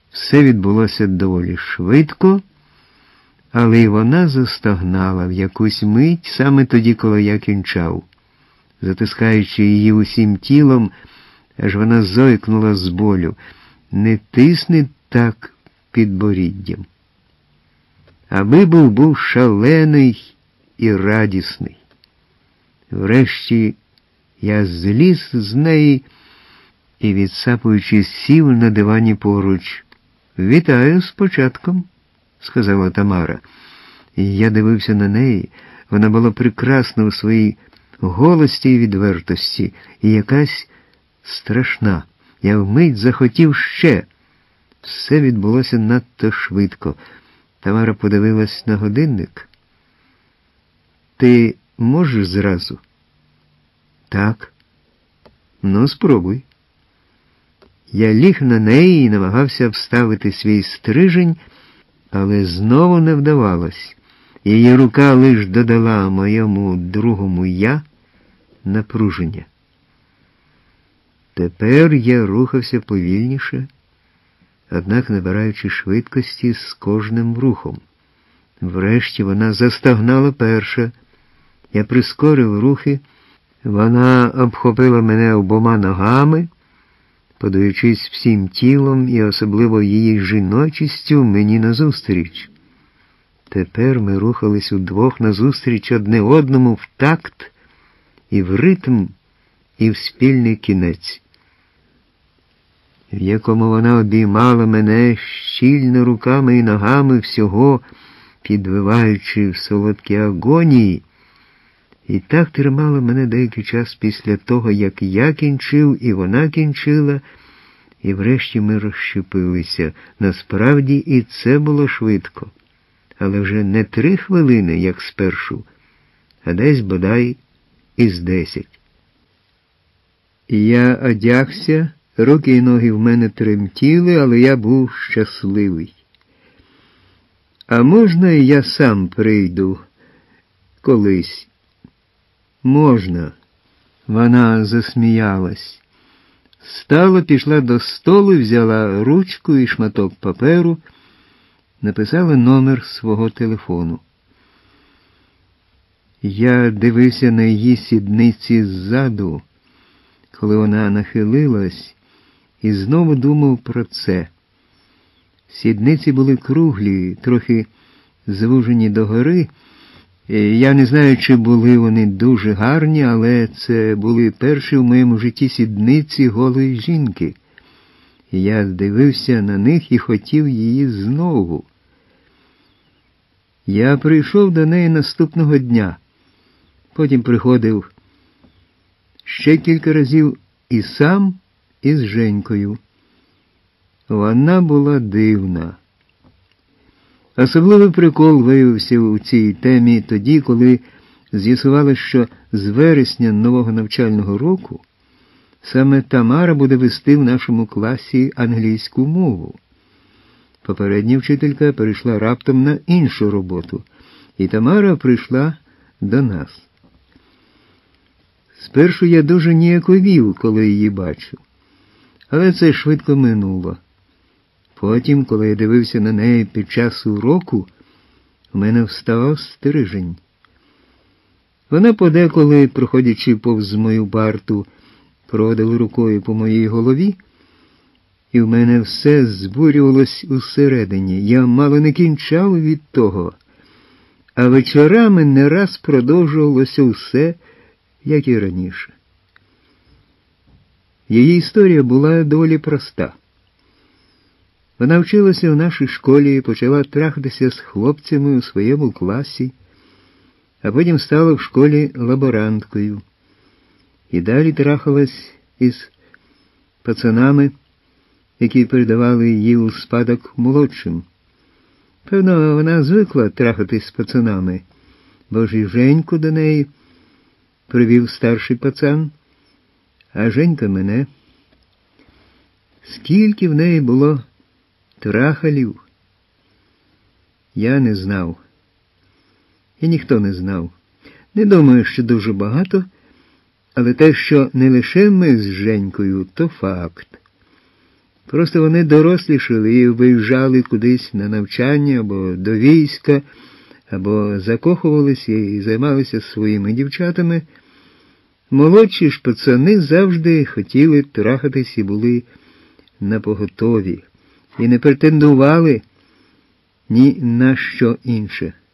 Все відбулося доволі швидко, але й вона застогнала в якусь мить саме тоді, коли я кінчав, затискаючи її усім тілом, аж вона зойкнула з болю. Не тисни так підборіддям. Аби був шалений і радісний. Врешті я зліз з неї і, відсапуючи, сів на дивані поруч. «Вітаю з початком», – сказала Тамара. І я дивився на неї. Вона була прекрасна у своїй голості і відвертості, і якась страшна. Я вмить захотів ще. Все відбулося надто швидко. Тамара подивилась на годинник. «Ти можеш зразу?» «Так». «Ну, спробуй». Я ліг на неї і намагався вставити свій стрижень, але знову не вдавалось. Її рука лиш додала моєму другому «я» напруження. Тепер я рухався повільніше, однак набираючи швидкості з кожним рухом. Врешті вона застогнала перша. Я прискорив рухи, вона обхопила мене обома ногами, подаючись всім тілом і особливо її жіночістю мені назустріч. Тепер ми рухались удвох назустріч одне одному в такт і в ритм, і в спільний кінець, в якому вона обіймала мене щільно руками і ногами, всього підвиваючи в солодкій агонії, і так тримала мене деякий час після того, як я кінчив і вона кінчила, і врешті ми розщепилися. Насправді і це було швидко, але вже не 3 хвилини, як спершу, а десь, бодай, із 10. Я одягся, руки і ноги в мене тремтіли, але я був щасливий. «А можна і я сам прийду колись?» «Можна». Вона засміялась. Встала, пішла до столу, взяла ручку і шматок паперу, написала номер свого телефону. Я дивився на її сідниці ззаду, коли вона нахилилась, і знову думав про це. Сідниці були круглі, трохи звужені догори. Я не знаю, чи були вони дуже гарні, але це були перші в моєму житті сідниці голої жінки. Я дивився на них і хотів її знову. Я прийшов до неї наступного дня. Потім приходив ще кілька разів і сам, і з Женькою. Вона була дивна. Особливий прикол виявився у цій темі тоді, коли з'ясували, що з вересня нового навчального року саме Тамара буде вести в нашому класі англійську мову. Попередня вчителька перейшла раптом на іншу роботу, і Тамара прийшла до нас. Спершу я дуже ніяковів, коли її бачив, але це швидко минуло. Потім, коли я дивився на неї під час уроку, у мене вставав стрижень. Вона подеколи, проходячи повз мою парту, проводила рукою по моїй голові, і в мене все збурювалось усередині. Я мало не кінчав від того, а вечорами не раз продовжувалося все, як і раніше. Її історія була доволі проста. Вона вчилася в нашій школі і почала трахатися з хлопцями у своєму класі, а потім стала в школі лаборанткою. І далі трахалась із пацанами, які передавали її у спадок молодшим. Певно, вона звикла трахатись з пацанами, бо ж і Женьку до неї привів старший пацан, а Женька мене. Скільки в неї було трахалів, я не знав. І ніхто не знав. Не думаю, що дуже багато, але те, що не лише ми з Женькою, то факт. Просто вони дорослішали і виїжджали кудись на навчання або до війська, або закохувалися і займалися своїми дівчатами. Молодші ж пацани завжди хотіли трахатись і були напоготові, і не претендували ні на що інше.